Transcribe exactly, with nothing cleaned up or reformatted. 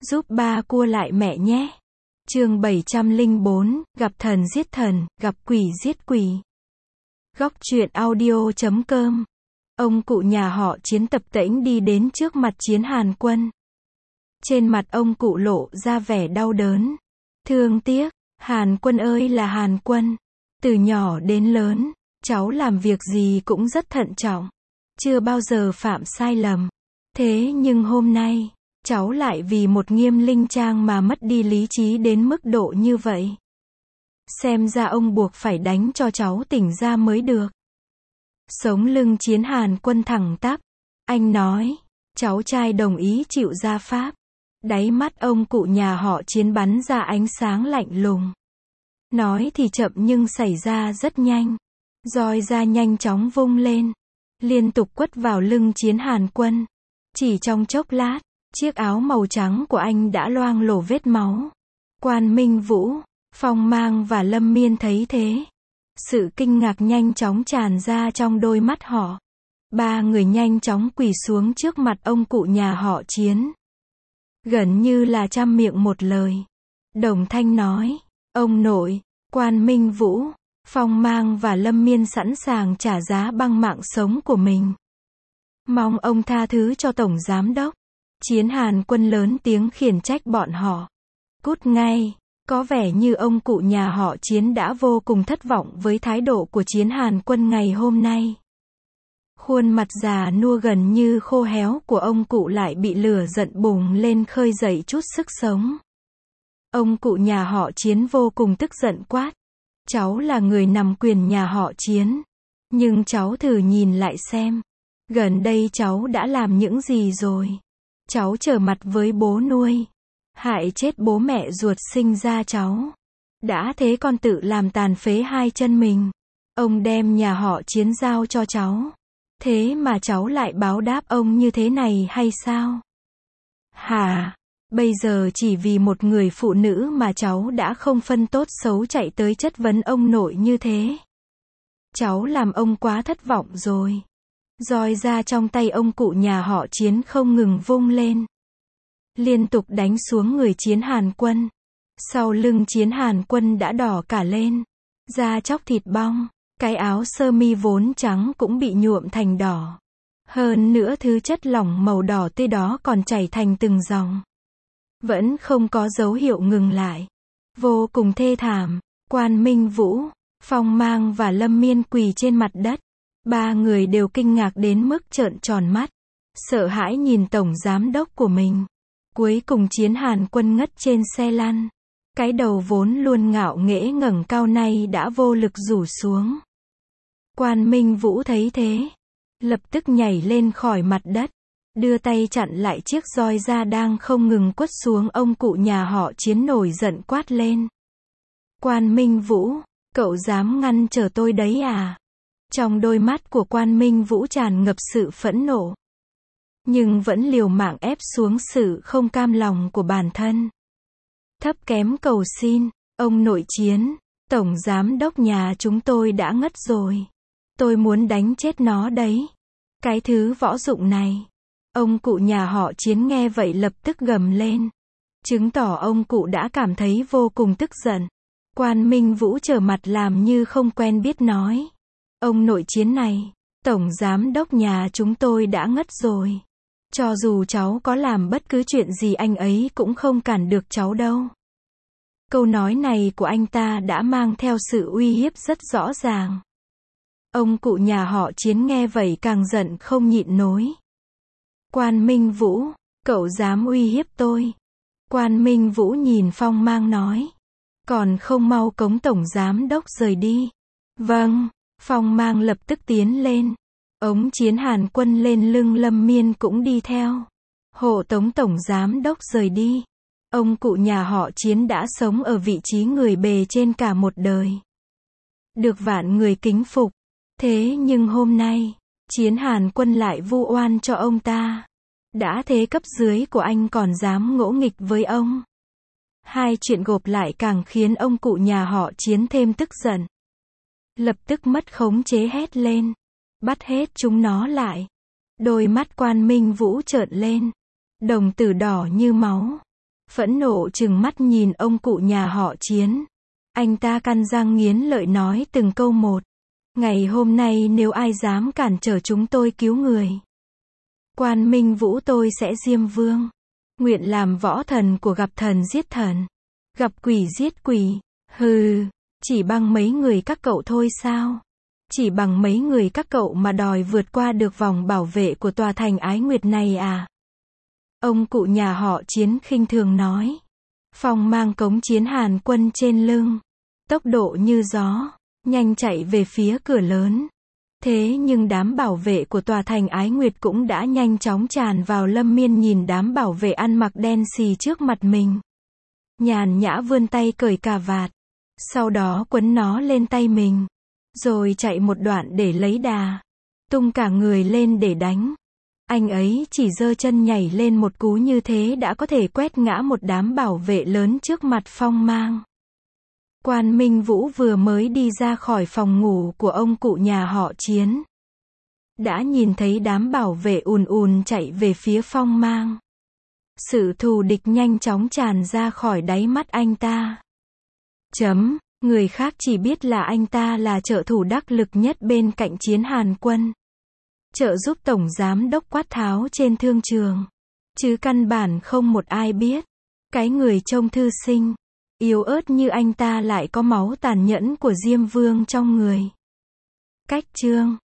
Giúp ba cua lại mẹ nhé. Chương bảy trăm lẻ bốn, gặp thần giết thần, gặp quỷ giết quỷ. Góc truyện audio chấm com. Ông cụ nhà họ Chiến tập tễnh đi đến trước mặt Chiến Hàn Quân. Trên mặt ông cụ lộ ra vẻ đau đớn, thương tiếc. Hàn Quân ơi là Hàn Quân, từ nhỏ đến lớn, cháu làm việc gì cũng rất thận trọng, chưa bao giờ phạm sai lầm. Thế nhưng hôm nay, cháu lại vì một Nghiêm Linh Trang mà mất đi lý trí đến mức độ như vậy. Xem ra ông buộc phải đánh cho cháu tỉnh ra mới được. Sống lưng Chiến Hàn Quân thẳng tắp. Anh nói, cháu trai đồng ý chịu gia pháp. Đáy mắt ông cụ nhà họ Chiến bắn ra ánh sáng lạnh lùng. Nói thì chậm nhưng xảy ra rất nhanh. Roi ra nhanh chóng vung lên, liên tục quất vào lưng Chiến Hàn Quân. Chỉ trong chốc lát, chiếc áo màu trắng của anh đã loang lổ vết máu. Quan Minh Vũ, Phong Mang và Lâm Miên thấy thế, sự kinh ngạc nhanh chóng tràn ra trong đôi mắt họ. Ba người nhanh chóng quỳ xuống trước mặt ông cụ nhà họ Chiến. Gần như là trăm miệng một lời, đồng thanh nói, ông nội. Quan Minh Vũ, Phong Mang và Lâm Miên sẵn sàng trả giá bằng mạng sống của mình. Mong ông tha thứ cho Tổng Giám Đốc. Chiến Hàn Quân lớn tiếng khiển trách bọn họ. Cút ngay. Có vẻ như ông cụ nhà họ Chiến đã vô cùng thất vọng với thái độ của Chiến Hàn Quân ngày hôm nay. Khuôn mặt già nua gần như khô héo của ông cụ lại bị lửa giận bùng lên khơi dậy chút sức sống. Ông cụ nhà họ Chiến vô cùng tức giận quát. Cháu là người nắm quyền nhà họ Chiến. Nhưng cháu thử nhìn lại xem. Gần đây cháu đã làm những gì rồi? Cháu trở mặt với bố nuôi, hại chết bố mẹ ruột sinh ra cháu. Đã thế còn tự làm tàn phế hai chân mình. Ông đem nhà họ Chiến giao cho cháu. Thế mà cháu lại báo đáp ông như thế này hay sao? Hả? Bây giờ chỉ vì một người phụ nữ mà cháu đã không phân tốt xấu chạy tới chất vấn ông nội như thế. Cháu làm ông quá thất vọng rồi. Roi ra trong tay ông cụ nhà họ Chiến không ngừng vung lên, liên tục đánh xuống người Chiến Hàn Quân. Sau lưng Chiến Hàn Quân đã đỏ cả lên, da chóc thịt bong, cái áo sơ mi vốn trắng cũng bị nhuộm thành đỏ. Hơn nữa thứ chất lỏng màu đỏ tươi đó còn chảy thành từng dòng. Vẫn không có dấu hiệu ngừng lại. Vô cùng thê thảm. Quan Minh Vũ, Phong Mang và Lâm Miên quỳ trên mặt đất. Ba người đều kinh ngạc đến mức trợn tròn mắt, sợ hãi nhìn Tổng Giám Đốc của mình. Cuối cùng Chiến Hàn Quân ngất trên xe lăn. Cái đầu vốn luôn ngạo nghễ ngẩng cao nay đã vô lực rủ xuống. Quan Minh Vũ thấy thế, lập tức nhảy lên khỏi mặt đất, đưa tay chặn lại chiếc roi da đang không ngừng quất xuống ông cụ nhà họ Chiến, nổi giận quát lên. Quan Minh Vũ, cậu dám ngăn trở tôi đấy à? Trong đôi mắt của Quan Minh Vũ tràn ngập sự phẫn nộ, nhưng vẫn liều mạng ép xuống sự không cam lòng của bản thân. Thấp kém cầu xin, ông nội Chiến, Tổng Giám Đốc nhà chúng tôi đã ngất rồi. Tôi muốn đánh chết nó đấy. Cái thứ võ dụng này. Ông cụ nhà họ Chiến nghe vậy lập tức gầm lên, chứng tỏ ông cụ đã cảm thấy vô cùng tức giận. Quan Minh Vũ trở mặt làm như không quen biết nói. Ông nội Chiến này, Tổng Giám Đốc nhà chúng tôi đã ngất rồi. Cho dù cháu có làm bất cứ chuyện gì anh ấy cũng không cản được cháu đâu. Câu nói này của anh ta đã mang theo sự uy hiếp rất rõ ràng. Ông cụ nhà họ Chiến nghe vậy càng giận không nhịn nổi. Quan Minh Vũ, cậu dám uy hiếp tôi? Quan Minh Vũ nhìn Phong Mang nói. Còn không mau cống Tổng Giám Đốc rời đi. Vâng. Phong Mang lập tức tiến lên. Ống Chiến Hàn Quân lên lưng Lâm Miên cũng đi theo. Hộ tống Tổng Giám Đốc rời đi. Ông cụ nhà họ Chiến đã sống ở vị trí người bề trên cả một đời, được vạn người kính phục. Thế nhưng hôm nay, Chiến Hàn Quân lại vu oan cho ông ta. Đã thế cấp dưới của anh còn dám ngỗ nghịch với ông. Hai chuyện gộp lại càng khiến ông cụ nhà họ Chiến thêm tức giận. Lập tức mất khống chế hét lên. Bắt hết chúng nó lại. Đôi mắt Quan Minh Vũ trợn lên. Đồng tử đỏ như máu. phẫn nộ trừng mắt nhìn ông cụ nhà họ Chiến. Anh ta căn răng nghiến lợi nói từng câu một. Ngày hôm nay nếu ai dám cản trở chúng tôi cứu người, Quan Minh Vũ tôi sẽ diêm vương. Nguyện làm võ thần của gặp thần giết thần, gặp quỷ giết quỷ. Hừ, chỉ bằng mấy người các cậu thôi sao? Chỉ bằng mấy người các cậu mà đòi vượt qua được vòng bảo vệ của tòa thành Ái Nguyệt này à? Ông cụ nhà họ Chiến khinh thường nói. Phong mang cống chiến Hàn Quân trên lưng, tốc độ như gió, nhanh chạy về phía cửa lớn. Thế nhưng đám bảo vệ của tòa thành Ái Nguyệt cũng đã nhanh chóng tràn vào. Lâm Miên nhìn đám bảo vệ ăn mặc đen xì trước mặt mình, nhàn nhã vươn tay cởi cà vạt, sau đó quấn nó lên tay mình, rồi chạy một đoạn để lấy đà, tung cả người lên để đánh. Anh ấy chỉ giơ chân nhảy lên một cú như thế đã có thể quét ngã một đám bảo vệ lớn trước mặt Phong mang. Quan Minh Vũ vừa mới đi ra khỏi phòng ngủ của ông cụ nhà họ Chiến, đã nhìn thấy đám bảo vệ ùn ùn chạy về phía Phong mang. Sự thù địch nhanh chóng tràn ra khỏi đáy mắt anh ta. Chấm, người khác chỉ biết là anh ta là trợ thủ đắc lực nhất bên cạnh Chiến Hàn Quân, trợ giúp Tổng Giám đốc Quát Tháo trên thương trường. Chứ căn bản không một ai biết, cái người trông thư sinh, yếu ớt như anh ta lại có máu tàn nhẫn của Diêm Vương trong người. Cách chương